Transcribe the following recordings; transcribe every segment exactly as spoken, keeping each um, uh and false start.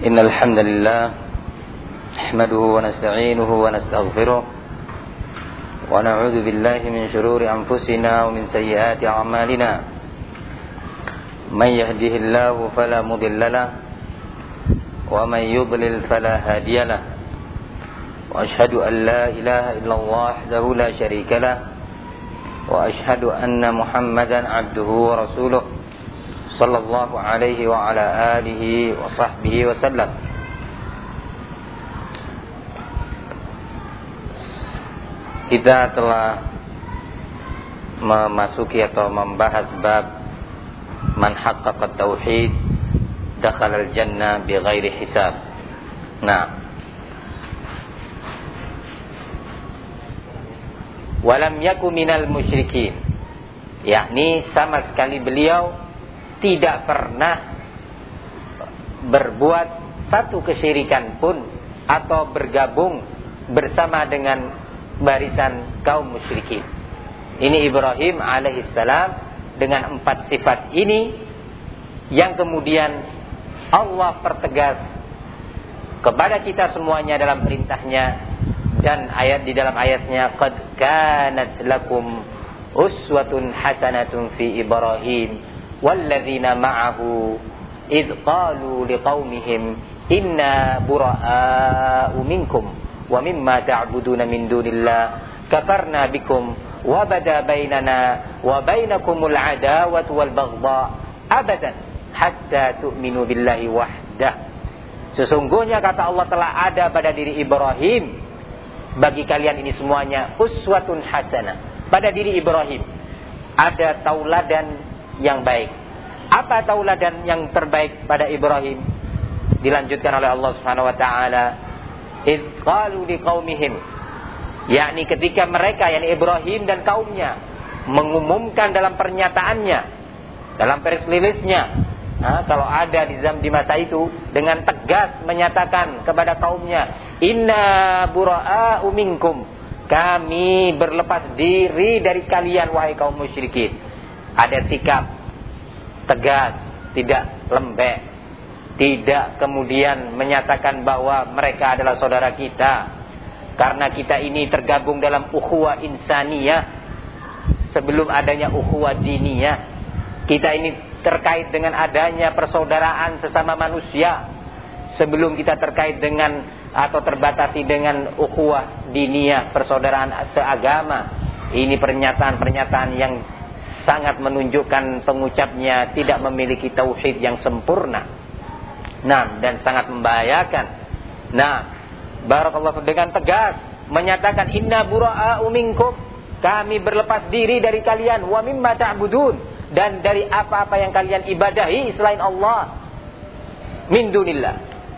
إن الحمد لله نحمده ونستعينه ونستغفره ونعوذ بالله من شرور أنفسنا ومن سيئات أعمالنا من يهده الله فلا مضل له ومن يضلل فلا هادي له وأشهد أن لا إله إلا الله وحده لا شريك له وأشهد أن محمدا عبده ورسوله صلى الله عليه وعلى آله وصحبه وسلم. Kita telah memasuki atau membahas bab man haqqaqa tauhid dakhala al-jannah bighairi hisab. Nah, walam yaku minal musyrikin, yakni sama sekali beliau tidak pernah berbuat satu kesyirikan pun atau bergabung bersama dengan barisan kaum musyrikin. Ini Ibrahim alaihissalam dengan empat sifat ini yang kemudian Allah pertegas kepada kita semuanya dalam perintahnya dan ayat di dalam ayatnya, qad kanat lakum uswatun hasanatun fi Ibrahim walladzina ma'ahu idh qalu liqaumihim inna bura'a'u minkum wa mimma ta'buduna min dunillah kafarna bikum wa bada bainana wa bainakumul adawatu wal baghdha abadan hatta tu'minu billahi wahdah. Sesungguhnya kata Allah telah ada pada diri Ibrahim bagi kalian ini semuanya uswatun hasanah. Pada diri Ibrahim ada tauladan yang baik. Apa tauladan yang terbaik pada Ibrahim? Dilanjutkan oleh Allah Subhanahu wa taala, idz qalu liqaumihim, yakni ketika mereka, yakni Ibrahim dan kaumnya, mengumumkan dalam pernyataannya, dalam perilisnya, nah, kalau ada di zaman di masa itu, dengan tegas menyatakan kepada kaumnya, inna bura'a'u minkum, kami berlepas diri dari kalian wahai kaum musyrikin. Ada sikap tegas, tidak lembek, tidak kemudian menyatakan bahwa mereka adalah saudara kita, karena kita ini tergabung dalam ukhuwah insaniyah sebelum adanya ukhuwah diniyah. Kita ini terkait dengan adanya persaudaraan sesama manusia sebelum kita terkait dengan atau terbatasi dengan ukhuwah diniyah, persaudaraan seagama. Ini pernyataan-pernyataan yang sangat menunjukkan pengucapnya tidak memiliki tauhid yang sempurna. Nah, dan sangat membahayakan. Nah, barakallahu dengan tegas menyatakan inna bura'a'u minkum, kami berlepas diri dari kalian, wa mimma ta'budun, dan dari apa-apa yang kalian ibadahi selain Allah, min dunillah.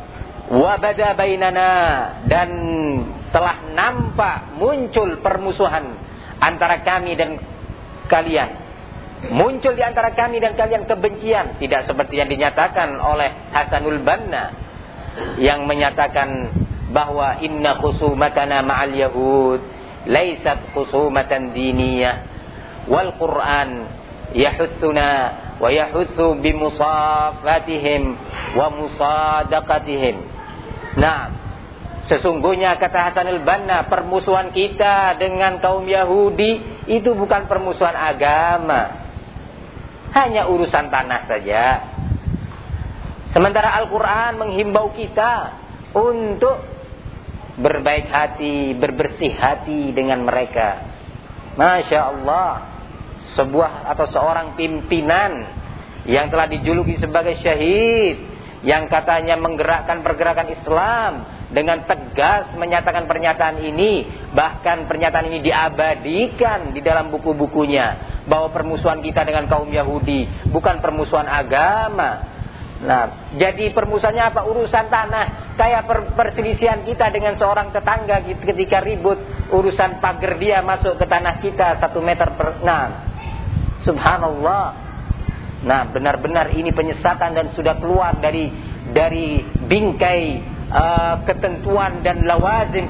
Wa bada bainana, dan telah nampak muncul permusuhan antara kami dan kalian. Muncul di antara kami dan kalian kebencian, tidak seperti yang dinyatakan oleh Hasanul Banna yang menyatakan bahwa inna khusumatana ma'al yahud laysat khusumatan diniyah wal Qur'an yahuthuna wa yahuthu bimusafatihim wa musadaqatihim. Nah, sesungguhnya kata Hasanul Banna, permusuhan kita dengan kaum Yahudi itu bukan permusuhan agama, hanya urusan tanah saja. Sementara Al-Quran menghimbau kita untuk berbaik hati, berbersih hati dengan mereka. Masya Allah, sebuah atau seorang pimpinan yang telah dijuluki sebagai syahid, yang katanya menggerakkan pergerakan Islam, dengan tegas menyatakan pernyataan ini. Bahkan pernyataan ini diabadikan di dalam buku-bukunya, bahwa permusuhan kita dengan kaum Yahudi bukan permusuhan agama. Nah, jadi permusuhannya apa? Urusan tanah. Kayak per perselisihan kita dengan seorang tetangga ketika ribut urusan pagar dia masuk ke tanah kita satu meter per. Nah, subhanallah. Nah, benar-benar ini penyesatan dan sudah keluar dari dari bingkai uh, ketentuan dan lawazim.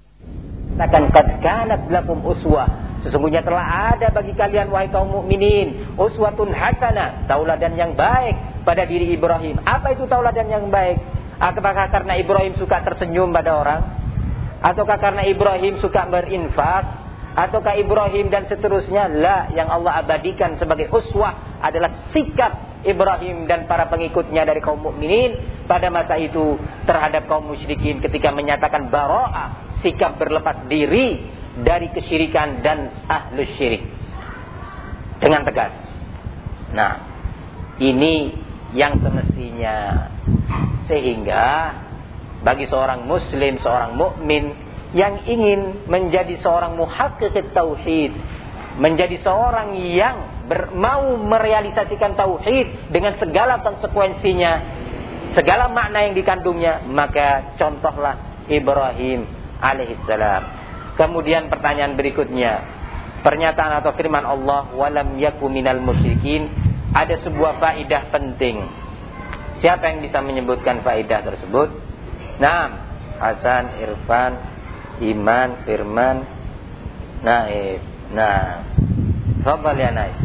Katakan qad kanat lakum uswah, sesungguhnya telah ada bagi kalian wahai kaum mukminin uswatun hasanah, tauladan yang baik pada diri Ibrahim. Apa itu tauladan yang baik? Apakah karena Ibrahim suka tersenyum pada orang? Ataukah karena Ibrahim suka berinfak? Ataukah Ibrahim dan seterusnya? La, yang Allah abadikan sebagai uswah adalah sikap Ibrahim dan para pengikutnya dari kaum mukminin pada masa itu terhadap kaum musyrikin ketika menyatakan bara'ah, sikap berlepas diri dari kesyirikan dan ahlus syirik dengan tegas. Nah, ini yang semestinya, sehingga bagi seorang muslim, seorang mukmin yang ingin menjadi seorang muhaqqiq tauhid, menjadi seorang yang ber, mau merealisasikan tauhid dengan segala konsekuensinya, segala makna yang dikandungnya, maka contohlah Ibrahim alaihissalam. Kemudian pertanyaan berikutnya, pernyataan atau firman Allah, walam yaku minal musyrikin, ada sebuah faedah penting. Siapa yang bisa menyebutkan faedah tersebut? Nah, Hasan, Irfan, Iman, Firman, Naif. Nah, tafadhal ya Naif.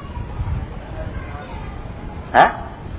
Hah?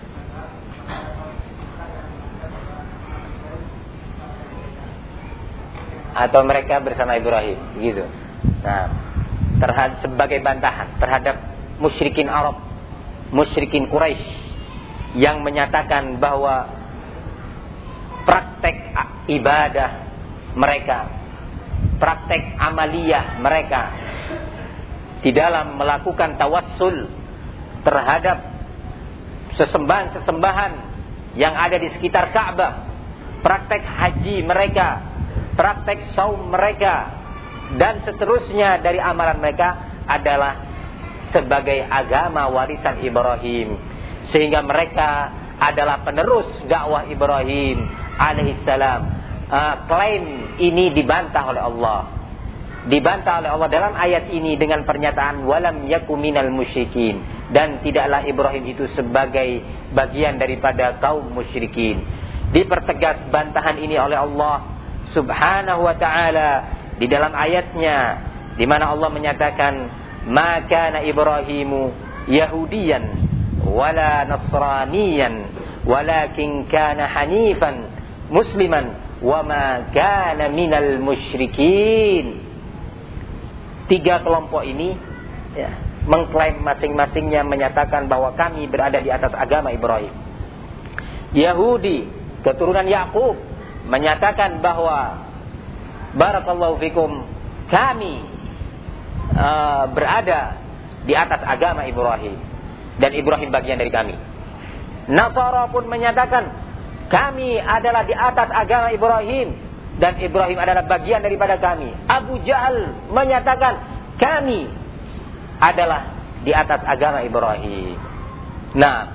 Atau mereka bersama Ibrahim, gitu. Nah, terhadap sebagai bantahan terhadap musyrikin Arab, musyrikin Quraisy yang menyatakan bahwa praktek ibadah mereka, praktek amaliyah mereka di dalam melakukan tawassul terhadap sesembahan-sesembahan yang ada di sekitar Ka'bah, praktek haji mereka, praktek saum mereka, dan seterusnya dari amalan mereka adalah sebagai agama warisan Ibrahim, sehingga mereka adalah penerus dakwah Ibrahim alaihissalam. Uh, klaim ini dibantah oleh Allah, dibantah oleh Allah dalam ayat ini dengan pernyataan walam yaku minal musyrikin, dan tidaklah Ibrahim itu sebagai bagian daripada kaum musyrikin. Dipertegas bantahan ini oleh Allah subhanahu wa ta'ala di dalam ayatnya, di mana Allah menyatakan ma kana Ibrahimu yahudiyan wala nasraniyan walakin kana hanifan musliman wa ma kana minal musyrikin. Tiga kelompok ini ya, mengklaim masing-masingnya menyatakan bahwa kami berada di atas agama Ibrahim. Yahudi keturunan Yakub menyatakan bahwa barakallahu fikum, kami uh, berada di atas agama Ibrahim dan Ibrahim bagian dari kami. Nasara pun menyatakan kami adalah di atas agama Ibrahim dan Ibrahim adalah bagian daripada kami. Abu Jahal menyatakan kami adalah di atas agama Ibrahim. Nah,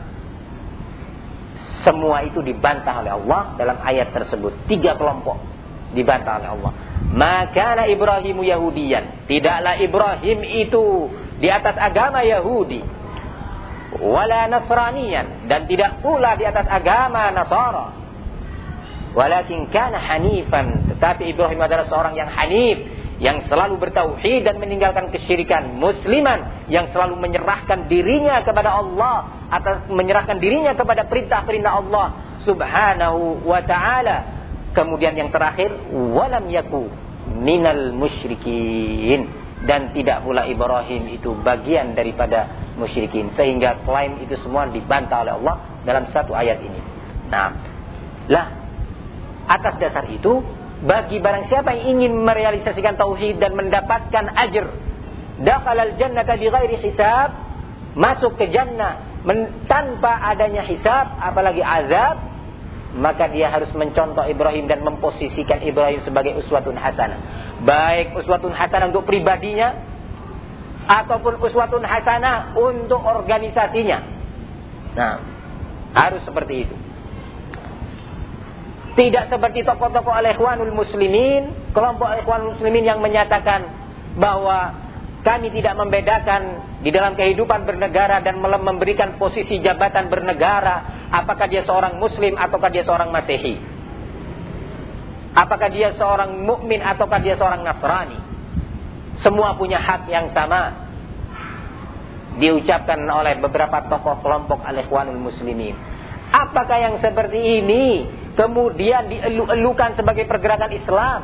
semua itu dibantah oleh Allah dalam ayat tersebut. Tiga kelompok dibantah oleh Allah. Maka Ibrahimu Yahudiyan, tidaklah Ibrahim itu di atas agama Yahudi. Wala Nasraniyan, dan tidak pula di atas agama Nasara. Walakin kana hanifan, tetapi Ibrahim adalah seorang yang hanif, yang selalu bertauhid dan meninggalkan kesyirikan, musliman, yang selalu menyerahkan dirinya kepada Allah, atau menyerahkan dirinya kepada perintah-perintah Allah subhanahu wa ta'ala. Kemudian yang terakhir, walam yaku minal musyrikin, dan tidak pula Ibrahim itu bagian daripada musyrikin, sehingga klaim itu semua dibantah oleh Allah dalam satu ayat ini. Nah, lah atas dasar itu, bagi barang siapa yang ingin merealisasikan tauhid dan mendapatkan ajr, dakhalal jannata bighairi hisab, masuk ke jannah men, tanpa adanya hisab apalagi azab, maka dia harus mencontoh Ibrahim dan memposisikan Ibrahim sebagai uswatun hasanah, baik uswatun hasanah untuk pribadinya ataupun uswatun hasanah untuk organisasinya. Nah, harus seperti itu. Tidak seperti tokoh-tokoh al-ikhwanul muslimin, kelompok al-ikhwanul muslimin yang menyatakan bahwa kami tidak membedakan di dalam kehidupan bernegara dan memberikan posisi jabatan bernegara, apakah dia seorang muslim ataukah dia seorang masehi, apakah dia seorang mukmin ataukah dia seorang nasrani. Semua punya hak yang sama, diucapkan oleh beberapa tokoh kelompok al-ikhwanul muslimin. Apakah yang seperti ini kemudian dielu-elukan sebagai pergerakan Islam.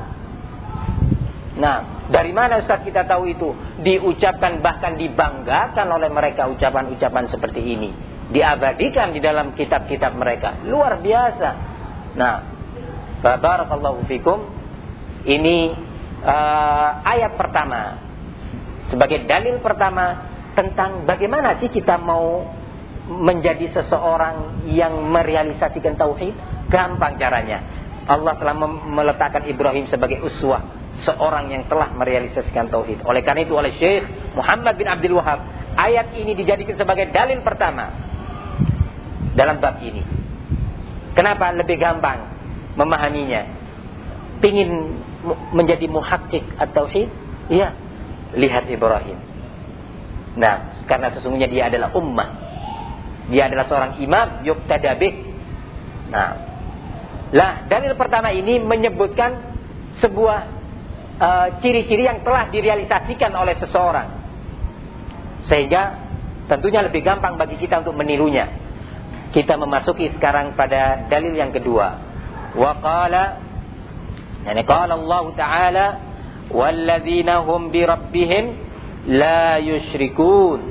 Nah, dari mana Ustaz kita tahu itu? Diucapkan, bahkan dibanggakan oleh mereka ucapan-ucapan seperti ini. Diabadikan di dalam kitab-kitab mereka. Luar biasa. Nah, barakallahu fikum. Ini uh, ayat pertama. Sebagai dalil pertama tentang bagaimana sih kita mau menjadi seseorang yang merealisasikan tauhid. Gampang caranya. Allah telah meletakkan Ibrahim sebagai uswah, seorang yang telah merealisasikan tauhid. Oleh karena itu oleh Syekh Muhammad bin Abdul Wahab, ayat ini dijadikan sebagai dalil pertama dalam bab ini. Kenapa lebih gampang memahaminya? Pingin menjadi muhakkik at-tauhid? Iya, lihat Ibrahim. Nah, karena sesungguhnya dia adalah ummah. Dia adalah seorang imam yuqtada bih. Nah, lah dalil pertama ini menyebutkan sebuah uh, ciri-ciri yang telah direalisasikan oleh seseorang, sehingga tentunya lebih gampang bagi kita untuk menirunya. Kita memasuki sekarang pada dalil yang kedua. Wa qala, yani qala Allah Ta'ala, walladzina hum bi rabbihim la yusyrikun.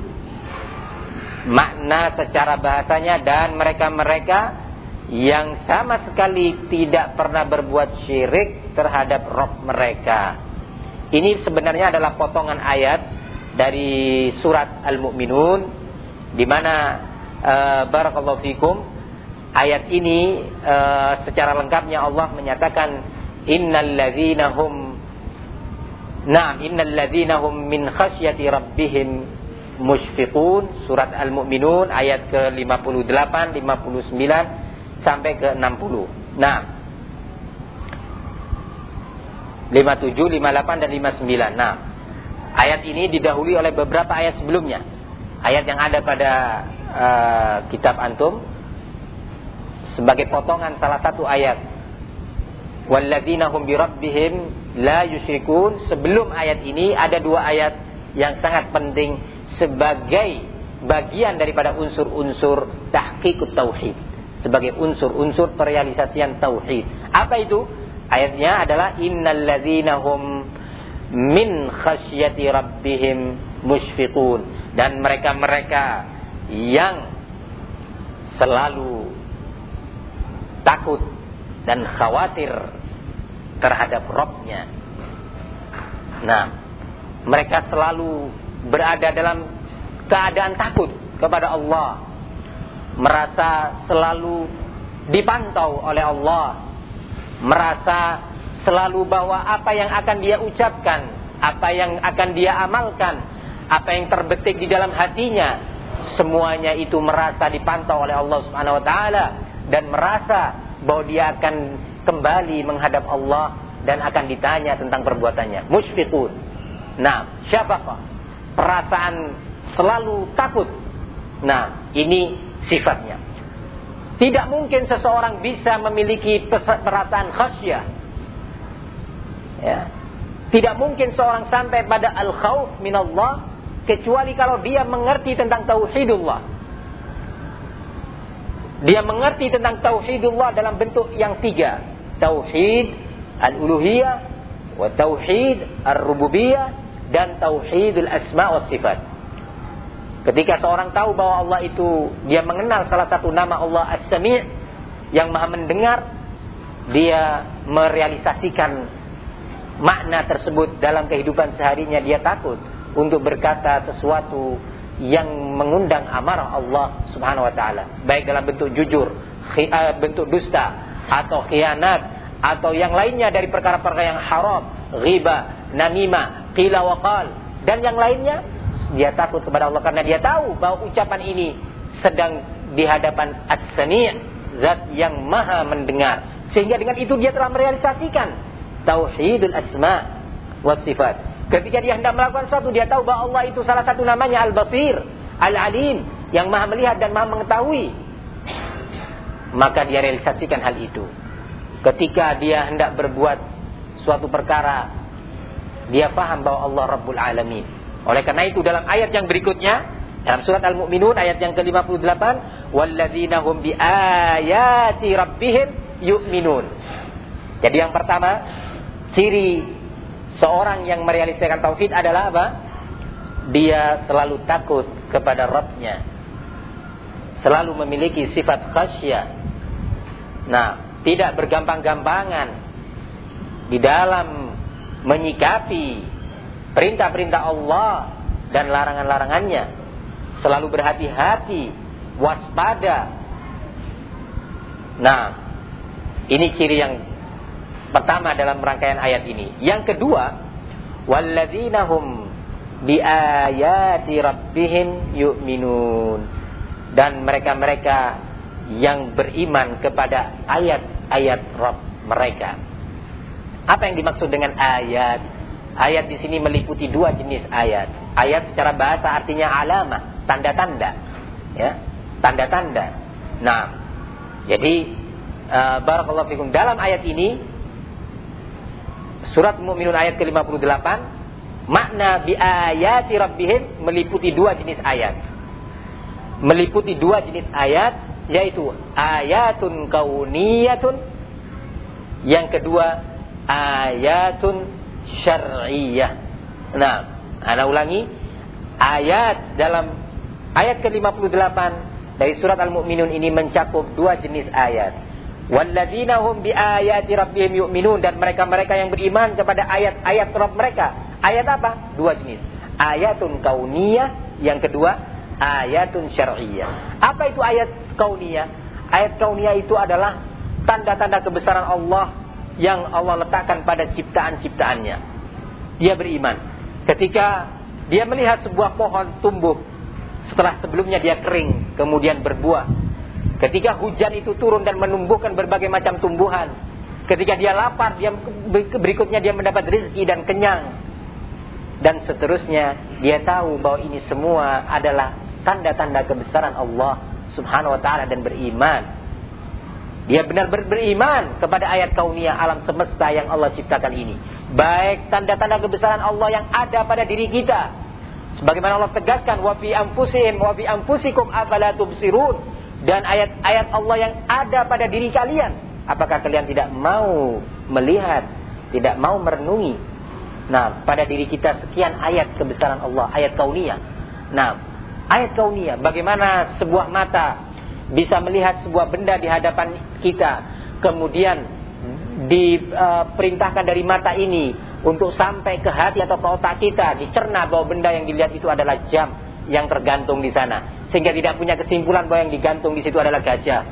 Makna secara bahasanya, dan mereka-mereka yang sama sekali tidak pernah berbuat syirik terhadap Rabb mereka. Ini sebenarnya adalah potongan ayat dari surat Al-Mu'minun, di mana uh, barakallahu fikum, ayat ini uh, secara lengkapnya Allah menyatakan innal ladzina hum na'am innal ladzina hum min khasyati rabbihim musyfiqun. Surat Al-Mu'minun ayat ke lima puluh delapan, lima puluh sembilan sampai ke enam puluh. Nah, lima puluh tujuh, lima puluh delapan dan lima puluh sembilan. Nah, ayat ini didahului oleh beberapa ayat sebelumnya. Ayat yang ada pada uh, kitab antum sebagai potongan salah satu ayat. Walladzina hum bi rabbihim la yusyrikun. Sebelum ayat ini ada dua ayat yang sangat penting sebagai bagian daripada unsur-unsur tahqiqut tauhid, sebagai unsur-unsur perealisasian tauhid. Apa itu? Ayatnya adalah innal ladzina hum min khasyati rabbihim musyfiqun. Dan mereka-mereka yang selalu takut dan khawatir terhadap Rabb-nya. Nah, mereka selalu berada dalam keadaan takut kepada Allah, merasa selalu dipantau oleh Allah, merasa selalu bahwa apa yang akan dia ucapkan, apa yang akan dia amalkan, apa yang terbetik di dalam hatinya, semuanya itu merasa dipantau oleh Allah Subhanahu wa taala, dan merasa bahwa dia akan kembali menghadap Allah dan akan ditanya tentang perbuatannya. Musyfiqun. Nah, syafaqah, perasaan selalu takut. Nah, ini sifatnya. Tidak mungkin seseorang bisa memiliki perasaan khasyah, ya. Tidak mungkin seorang sampai pada al-khauf minallah kecuali kalau dia mengerti tentang tauhidullah. Dia mengerti tentang tauhidullah dalam bentuk yang tiga: tauhid al-uluhiyah, wa tauhid ar-rububiyah, dan tauhidul asma wa sifat. Ketika seorang tahu bahwa Allah itu, dia mengenal salah satu nama Allah As-Sami', yang maha mendengar, dia merealisasikan makna tersebut dalam kehidupan seharinya. Dia takut untuk berkata sesuatu yang mengundang amarah Allah Subhanahu wa taala, baik dalam bentuk jujur, bentuk dusta, atau khianat, atau yang lainnya dari perkara-perkara yang haram, ghibah, namimah, qila wa qal, dan yang lainnya. Dia takut kepada Allah karena dia tahu bahwa ucapan ini sedang di hadapan As-Sami', zat yang maha mendengar. Sehingga dengan itu dia telah merealisasikan tauhidul asma wa sifat. Ketika dia hendak melakukan sesuatu, dia tahu bahwa Allah itu salah satu namanya Al-Basir, Al-Alim, yang maha melihat dan maha mengetahui. Maka dia realisasikan hal itu. Ketika dia hendak berbuat suatu perkara, dia paham bahwa Allah Rabbul Alamin. Oleh karena itu dalam ayat yang berikutnya, dalam surat Al-Mu'minun ayat yang ke lima puluh delapan, walladzina hum bi ayati rabbihim yu'minun. Jadi yang pertama, ciri seorang yang merealisasikan tauhid adalah apa? Dia selalu takut kepada Rabb-nya, selalu memiliki sifat khasyah. Nah, tidak bergampang-gampangan di dalam menyikapi perintah-perintah Allah dan larangan-larangannya. Selalu berhati-hati, waspada. Nah, ini ciri yang pertama dalam rangkaian ayat ini. Yang kedua, walladzina hum biayati rabbihim yu'minun. Dan mereka-mereka yang beriman kepada ayat-ayat Rabb mereka. Apa yang dimaksud dengan ayat? Ayat di sini meliputi dua jenis ayat. Ayat secara bahasa artinya alamah, tanda-tanda, ya, tanda-tanda. Nah, jadi uh, barakallahu fikum, dalam ayat ini surat Mu'minun ayat ke lima puluh delapan, makna bi ayati rabbihim meliputi dua jenis ayat. Meliputi dua jenis ayat, yaitu ayatun kauniyatun, yang kedua ayatun syar'iyyah. Nah, ana ulangi, ayat dalam ayat ke lima puluh delapan dari surat Al-Mu'minun ini mencakup dua jenis ayat. Walladzina hum biayati rabbihim yu'minun, dan mereka-mereka yang beriman kepada ayat-ayat Rabb mereka. Ayat apa? Dua jenis. Ayatun kauniyah, yang kedua ayatun syar'iyyah. Apa itu ayat kauniyah? Ayat kauniyah itu adalah tanda-tanda kebesaran Allah yang Allah letakkan pada ciptaan-ciptaannya. Dia beriman ketika dia melihat sebuah pohon tumbuh setelah sebelumnya dia kering, kemudian berbuah. Ketika hujan itu turun dan menumbuhkan berbagai macam tumbuhan. Ketika dia lapar, dia berikutnya dia mendapat rezeki dan kenyang. Dan seterusnya, dia tahu bahwa ini semua adalah tanda-tanda kebesaran Allah Subhanahu wa ta'ala dan beriman. Dia benar-benar beriman kepada ayat kauniyah alam semesta yang Allah ciptakan ini. Baik tanda-tanda kebesaran Allah yang ada pada diri kita. Sebagaimana Allah tegaskan, wa fi anfusihim wa fi anfusikum afala tubsirun. Dan ayat-ayat Allah yang ada pada diri kalian. Apakah kalian tidak mau melihat, tidak mau merenungi? Nah, pada diri kita sekian ayat kebesaran Allah, ayat kauniyah. Nah, ayat kauniyah, bagaimana sebuah mata bisa melihat sebuah benda di hadapan kita, kemudian diperintahkan dari mata ini untuk sampai ke hati atau ke otak kita, dicerna bahwa benda yang dilihat itu adalah jam yang tergantung di sana, sehingga tidak punya kesimpulan bahwa yang digantung di situ adalah gajah.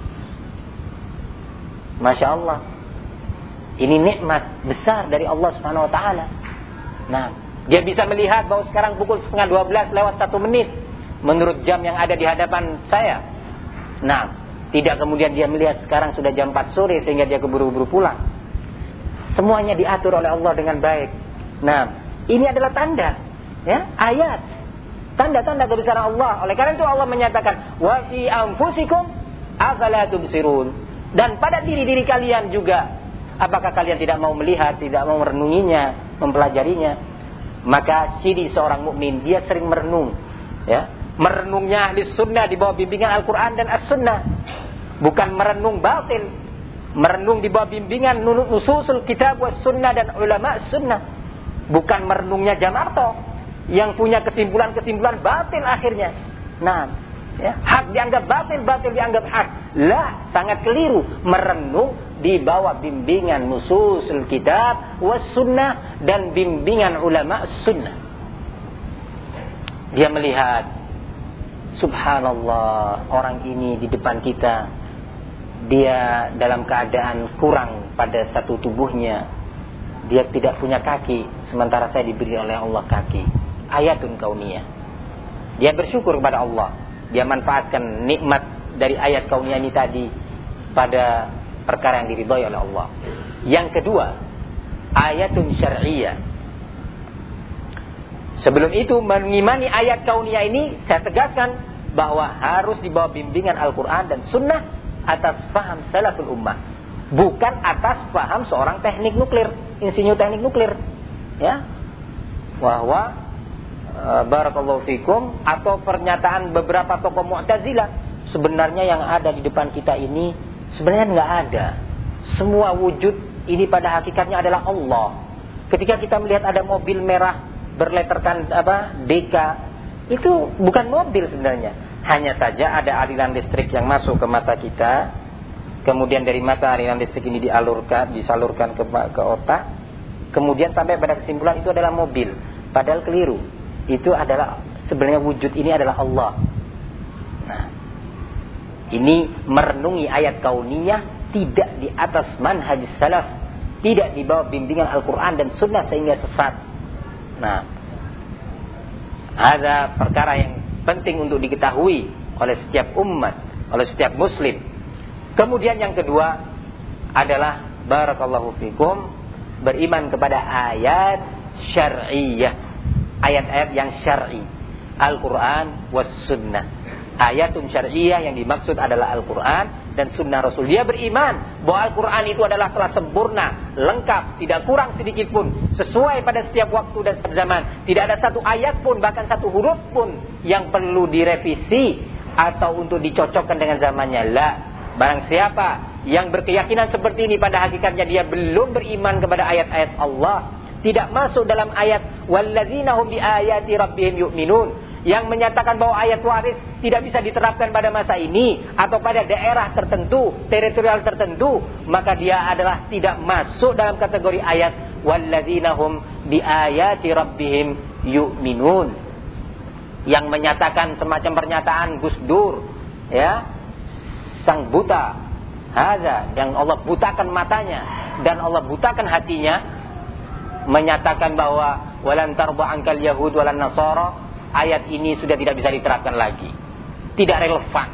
Masya Allah, ini nikmat besar dari Allah Subhanahu Wa Taala. Nah, dia bisa melihat bahwa sekarang pukul setengah dua belas lewat satu menit menurut jam yang ada di hadapan saya. Nah, tidak kemudian dia melihat sekarang sudah jam empat sore sehingga dia keburu-buru pulang. Semuanya diatur oleh Allah dengan baik. Nah, ini adalah tanda, ya, ayat, tanda-tanda kebesaran Allah. Oleh karena itu Allah menyatakan, wa fi anfusikum afala tubsirun. Dan pada diri-diri kalian juga, apakah kalian tidak mau melihat, tidak mau merenunginya, mempelajarinya? Maka ciri seorang mukmin, dia sering merenung, ya. Merenungnya ahli sunnah di bawah bimbingan Al-Quran dan As-Sunnah. Bukan merenung batil. Merenung di bawah bimbingan nususul kitab was sunnah dan ulama sunnah. Bukan merenungnya Jamarto yang punya kesimpulan-kesimpulan batil akhirnya. Nah, ya, hak dianggap batil, batil dianggap hak. Lah, sangat keliru. Merenung di bawah bimbingan nususul kitab was sunnah dan bimbingan ulama sunnah. Dia melihat, subhanallah, orang ini di depan kita, dia dalam keadaan kurang pada satu tubuhnya. Dia tidak punya kaki, sementara saya diberi oleh Allah kaki. Ayatun kauniyah. Dia bersyukur kepada Allah. Dia manfaatkan nikmat dari ayat kauniyah ini tadi pada perkara yang diridhai oleh Allah. Yang kedua, ayatun syar'iyyah. Sebelum itu, mengimani ayat kauniyah ini, saya tegaskan bahwa harus dibawa bimbingan Al-Quran dan Sunnah atas faham salaful ummah, bukan atas faham seorang teknik nuklir, insinyur teknik nuklir, ya, bahwa e, barakallahu fikum, atau pernyataan beberapa tokoh Mu'tazilah. Sebenarnya yang ada di depan kita ini Sebenarnya nggak ada. Semua wujud ini pada hakikatnya adalah Allah. Ketika kita melihat ada mobil merah berletterkan apa D K, itu bukan mobil sebenarnya. Hanya saja ada aliran listrik yang masuk ke mata kita. Kemudian dari mata aliran listrik ini dialurkan, disalurkan ke, ke otak. Kemudian sampai pada kesimpulan itu adalah mobil. Padahal keliru. Itu adalah sebenarnya wujud ini adalah Allah. Nah, ini merenungi ayat kauniyah tidak di atas manhaj salaf, tidak di bawah bimbingan Al-Quran dan Sunnah sehingga sesat. Nah, ada perkara yang penting untuk diketahui oleh setiap umat, oleh setiap muslim. Kemudian yang kedua adalah barakallahu fikum, beriman kepada ayat syar'iyyah, ayat-ayat yang syar'i, Al-Quran was sunnah. Ayatun syar'iyyah yang dimaksud adalah Al-Quran dan sunnah Rasul. Dia beriman bahwa Al-Quran itu adalah telah sempurna, lengkap, tidak kurang sedikit pun, sesuai pada setiap waktu dan setiap zaman. Tidak ada satu ayat pun, bahkan satu huruf pun yang perlu direvisi atau untuk dicocokkan dengan zamannya. La, barang siapa yang berkeyakinan seperti ini, pada hakikatnya dia belum beriman kepada ayat-ayat Allah, tidak masuk dalam ayat walladzina hum biayati rabbihim yu'minun, yang menyatakan bahwa ayat waris tidak bisa diterapkan pada masa ini atau pada daerah tertentu, teritorial tertentu, maka dia adalah tidak masuk dalam kategori ayat walladzina hum biayati rabbihim yu'minun, yang menyatakan semacam pernyataan Gus Dur, ya, sang buta, hadza, yang Allah butakan matanya dan Allah butakan hatinya, menyatakan bahwa walan tarba ankal yahud walan nasara, ayat ini sudah tidak bisa diterapkan lagi, tidak relevan.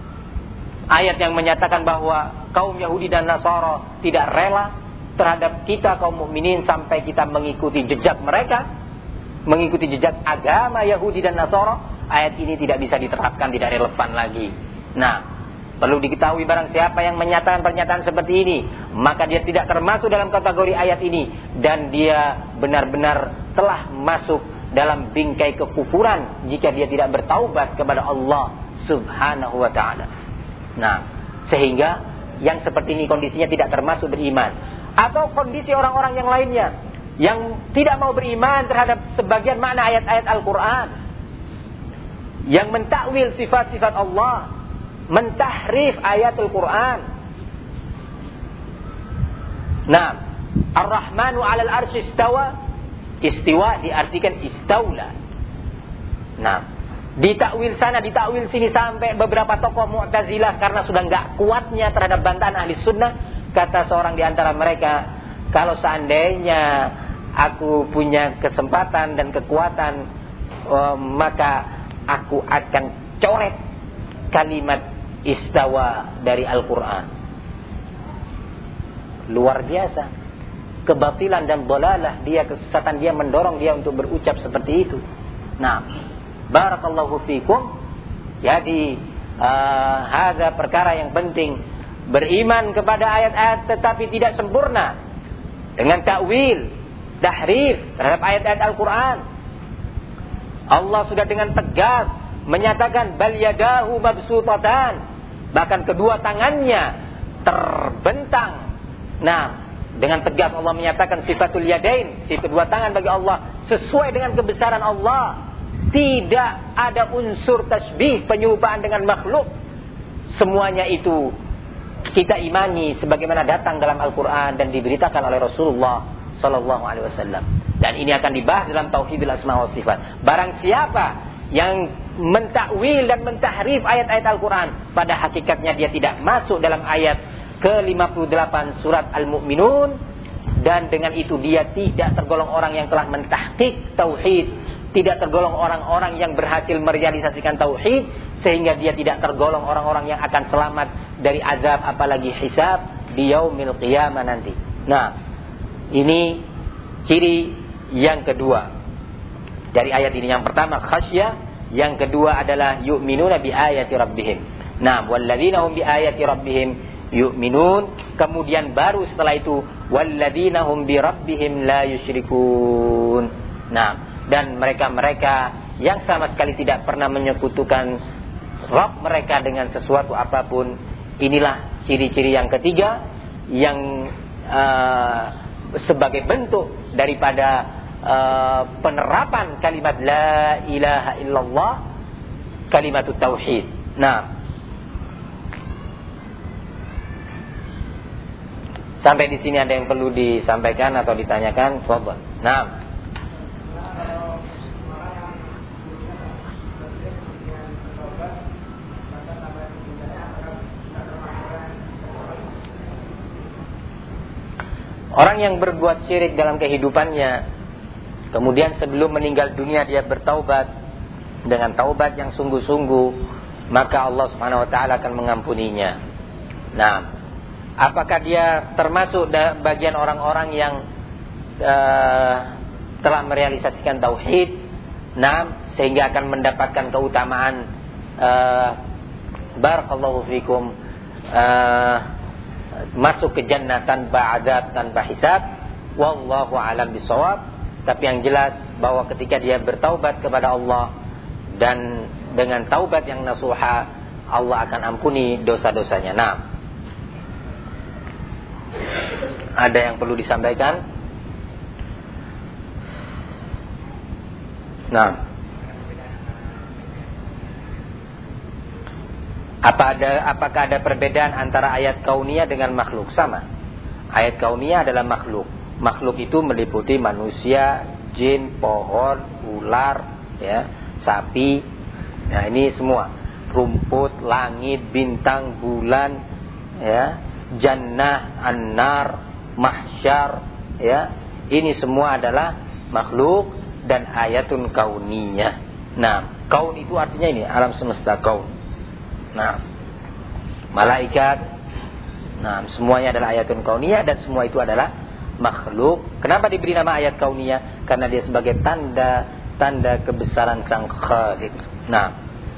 Ayat yang menyatakan bahwa kaum Yahudi dan Nasara tidak rela terhadap kita kaum mukminin sampai kita mengikuti jejak mereka, mengikuti jejak agama Yahudi dan Nasara, ayat ini tidak bisa diterapkan, tidak relevan lagi. Nah, perlu diketahui barang siapa yang menyatakan pernyataan seperti ini, maka dia tidak termasuk dalam kategori ayat ini, dan dia benar-benar telah masuk dalam bingkai kekufuran jika dia tidak bertaubat kepada Allah Subhanahu wa ta'ala. Nah, sehingga yang seperti ini kondisinya tidak termasuk beriman. Atau kondisi orang-orang yang lainnya yang tidak mau beriman terhadap sebagian makna ayat-ayat Al-Quran, yang mentakwil sifat-sifat Allah, mentahrif ayat Al-Quran. Nah, Ar-Rahmanu 'alal arsy istawa, istiwa diartikan istaula. Nah, ditakwil sana, ditakwil sini, sampai beberapa tokoh Mu'tazilah karena sudah enggak kuatnya terhadap bantahan ahli sunnah, kata seorang di antara mereka, kalau seandainya aku punya kesempatan dan kekuatan, uh, maka aku akan coret kalimat istawa dari Al-Quran. Luar biasa. Kebatilan dan dolalah dia, kesesatan dia mendorong dia untuk berucap seperti itu. Nah, barakallahu fikum. Jadi uh, ada perkara yang penting, beriman kepada ayat-ayat tetapi tidak sempurna dengan takwil, tahrif terhadap ayat-ayat Al-Quran. Allah sudah dengan tegas menyatakan bal yadahu mabsutatan, bahkan kedua tangannya terbentang. Nah, dengan tegas Allah menyatakan sifatul yadain, si kedua tangan bagi Allah sesuai dengan kebesaran Allah. Tidak ada unsur tasbih, penyerupaan dengan makhluk. Semuanya itu kita imani sebagaimana datang dalam Al-Quran dan diberitakan oleh Rasulullah Sallallahu Alaihi Wasallam. Dan ini akan dibahas dalam Tauhidul Asma wa Sifat. Barang siapa yang mentakwil dan mentahrif ayat-ayat Al-Quran, pada hakikatnya dia tidak masuk dalam ayat ke lima puluh delapan surat Al-Mu'minun, dan dengan itu dia tidak tergolong orang yang telah mentahqiq tauhid, tidak tergolong orang-orang yang berhasil merealisasikan tauhid, sehingga dia tidak tergolong orang-orang yang akan selamat dari azab apalagi hisab di yaumil qiyamah nanti. Nah, ini ciri yang kedua dari ayat ini. Yang pertama khasyah, yang kedua adalah yu'minuna bi ayati rabbihim. Nah, walladzina hum bi ayati rabbihim yu'minun. Kemudian baru setelah itu walladzina hum bi rabbihim la yusyrikun. Nah, dan mereka-mereka yang sama sekali tidak pernah menyekutukan Rabb mereka dengan sesuatu apapun, inilah ciri-ciri yang ketiga yang uh, sebagai bentuk daripada uh, penerapan kalimat la ilaha illallah, kalimat tauhid. Nah, sampai di sini ada yang perlu disampaikan atau ditanyakan? Fadhal. Nah. Orang yang berbuat syirik dalam kehidupannya, kemudian sebelum meninggal dunia dia bertaubat dengan taubat yang sungguh-sungguh, maka Allah Subhanahu wa taala akan mengampuninya. Nah, apakah dia termasuk bagian orang-orang yang uh, telah merealisasikan tauhid? Nah, sehingga akan mendapatkan keutamaan uh, barakallahu fikum, uh, masuk ke jannah tanpa azab, tanpa hisab. Wallahu alam bisawab. Tapi yang jelas bahwa ketika dia bertaubat kepada Allah dan dengan taubat yang nasuha, Allah akan ampuni dosa-dosanya. Nah, ada yang perlu disampaikan? Nah, Apa ada, apakah ada perbedaan antara ayat kauniyah dengan makhluk? Sama. Ayat kauniyah adalah makhluk. Makhluk itu meliputi manusia, jin, pohon, ular, ya, sapi. Nah, ini semua. Rumput, langit, bintang, bulan, ya, jannah, an-nar, mahsyar, ya. Ini semua adalah makhluk dan ayatun kauniyah. Nah, kaun itu artinya ini alam semesta, kaun. Nah, malaikat, nah semuanya adalah ayatun kauniyah dan semua itu adalah makhluk. Kenapa diberi nama ayat kauniyah? Karena dia sebagai tanda tanda kebesaran Sang Khaliq. Nah,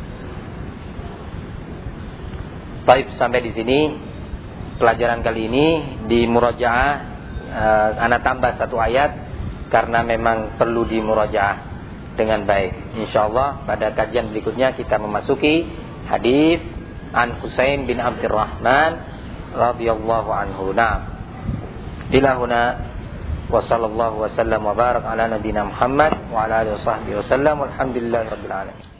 baik, sampai di sini pelajaran kali ini di murajaah. Uh, ana tambah satu ayat karena memang perlu di murajaah dengan baik. Insyaallah pada kajian berikutnya kita memasuki hadis an Husain bin Abdurrahman radhiyallahu anhu. Nah, ilahuna wa sallallahu wa sallam wa barak ala nabiyina Muhammad wa ala alihi washabbihi wasallam. Walhamdulillahirabbil alamin.